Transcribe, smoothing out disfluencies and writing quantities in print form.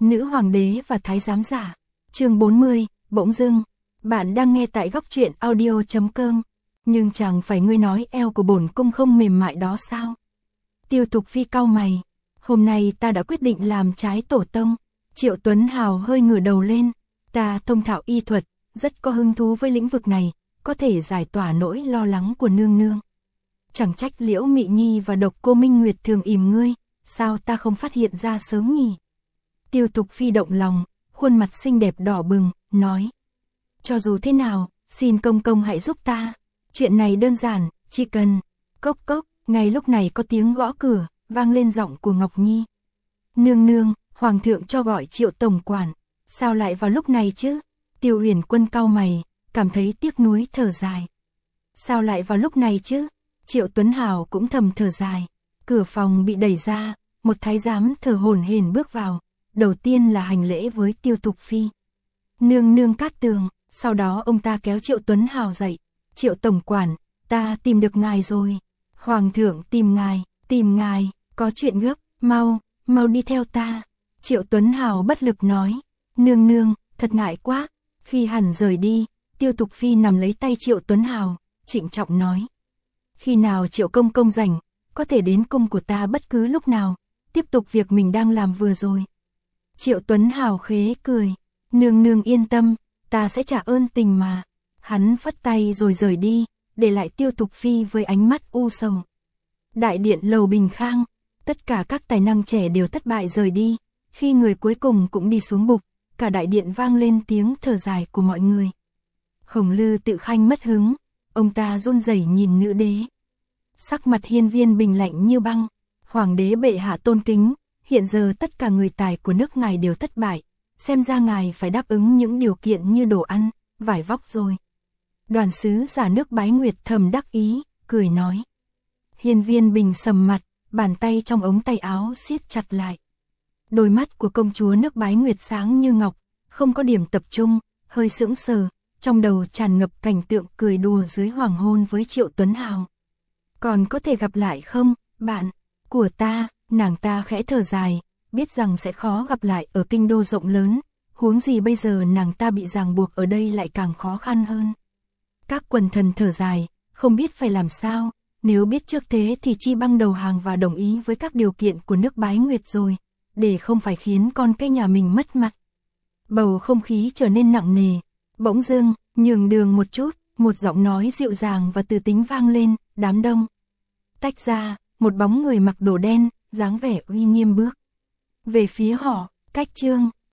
Nữ hoàng đế và thái giám giả. Chương 40, bỗng dưng. Bạn đang nghe tại góc truyện audio.com. Nhưng chẳng phải ngươi nói eo của bổn cung không mềm mại đó sao? Tiêu Thục Phi cau mày. Hôm nay ta đã quyết định làm trái tổ tông. Triệu Tuấn Hào hơi ngửa đầu lên. Ta thông thạo y thuật, rất có hứng thú với lĩnh vực này, có thể giải tỏa nỗi lo lắng của nương nương. Chẳng trách Liễu Mị Nhi và Độc Cô Minh Nguyệt thường ìm ngươi, sao ta không phát hiện ra sớm nhỉ? Tiêu Thục Phi động lòng, khuôn mặt xinh đẹp đỏ bừng, nói. Cho dù thế nào, xin công công hãy giúp ta. Chuyện này đơn giản, chỉ cần. Cốc cốc, ngay lúc này có tiếng gõ cửa, vang lên giọng của Ngọc Nhi. Nương nương, hoàng thượng cho gọi Triệu tổng quản. Sao lại vào lúc này chứ? Tiêu Huyền Quân cau mày, cảm thấy tiếc nuối thở dài. Sao lại vào lúc này chứ? Triệu Tuấn Hào cũng thầm thở dài. Cửa phòng bị đẩy ra, một thái giám thở hổn hển bước vào. Đầu tiên là hành lễ với Tiêu Thục Phi. Nương nương cát tường, sau đó ông ta kéo Triệu Tuấn Hào dậy. Triệu tổng quản, ta tìm được ngài rồi. Hoàng thượng tìm ngài, có chuyện gấp, mau đi theo ta. Triệu Tuấn Hào bất lực nói. Nương nương, thật ngại quá. Khi hẳn rời đi, Tiêu Thục Phi nắm lấy tay Triệu Tuấn Hào, trịnh trọng nói. Khi nào Triệu công công rảnh, có thể đến cung của ta bất cứ lúc nào, tiếp tục việc mình đang làm vừa rồi. Triệu Tuấn Hào khế cười. Nương nương yên tâm, ta sẽ trả ơn tình mà. Hắn phất tay rồi rời đi, để lại Tiêu Thục Phi với ánh mắt u sầu. Đại điện Lầu Bình Khang, tất cả các tài năng trẻ đều thất bại rời đi. Khi người cuối cùng cũng đi xuống bục, cả đại điện vang lên tiếng thở dài của mọi người. Hồng Lư Tự Khanh mất hứng, ông ta run rẩy nhìn nữ đế. Sắc mặt Hiên Viên Bình lạnh như băng. Hoàng đế bệ hạ tôn kính, hiện giờ tất cả người tài của nước ngài đều thất bại, xem ra ngài phải đáp ứng những điều kiện như đồ ăn, vải vóc rồi. Đoàn sứ giả nước Bái Nguyệt thầm đắc ý, cười nói. Hiên Viên Bình sầm mặt, bàn tay trong ống tay áo siết chặt lại. Đôi mắt của công chúa nước Bái Nguyệt sáng như ngọc, không có điểm tập trung, hơi sững sờ, trong đầu tràn ngập cảnh tượng cười đùa dưới hoàng hôn với Triệu Tuấn Hào. Còn có thể gặp lại không, bạn của ta? Nàng ta khẽ thở dài, biết rằng sẽ khó gặp lại ở kinh đô rộng lớn, huống gì bây giờ nàng ta bị ràng buộc ở đây lại càng khó khăn hơn. Các quần thần thở dài, không biết phải làm sao, nếu biết trước thế thì chi băng đầu hàng và đồng ý với các điều kiện của nước Bái Nguyệt rồi, để không phải khiến con cái nhà mình mất mặt. Bầu không khí trở nên nặng nề, bỗng dưng, nhường đường một chút, một giọng nói dịu dàng và từ tính vang lên, đám đông. Tách ra, một bóng người mặc đồ đen, dáng vẻ uy nghiêm bước về phía họ. Cách chương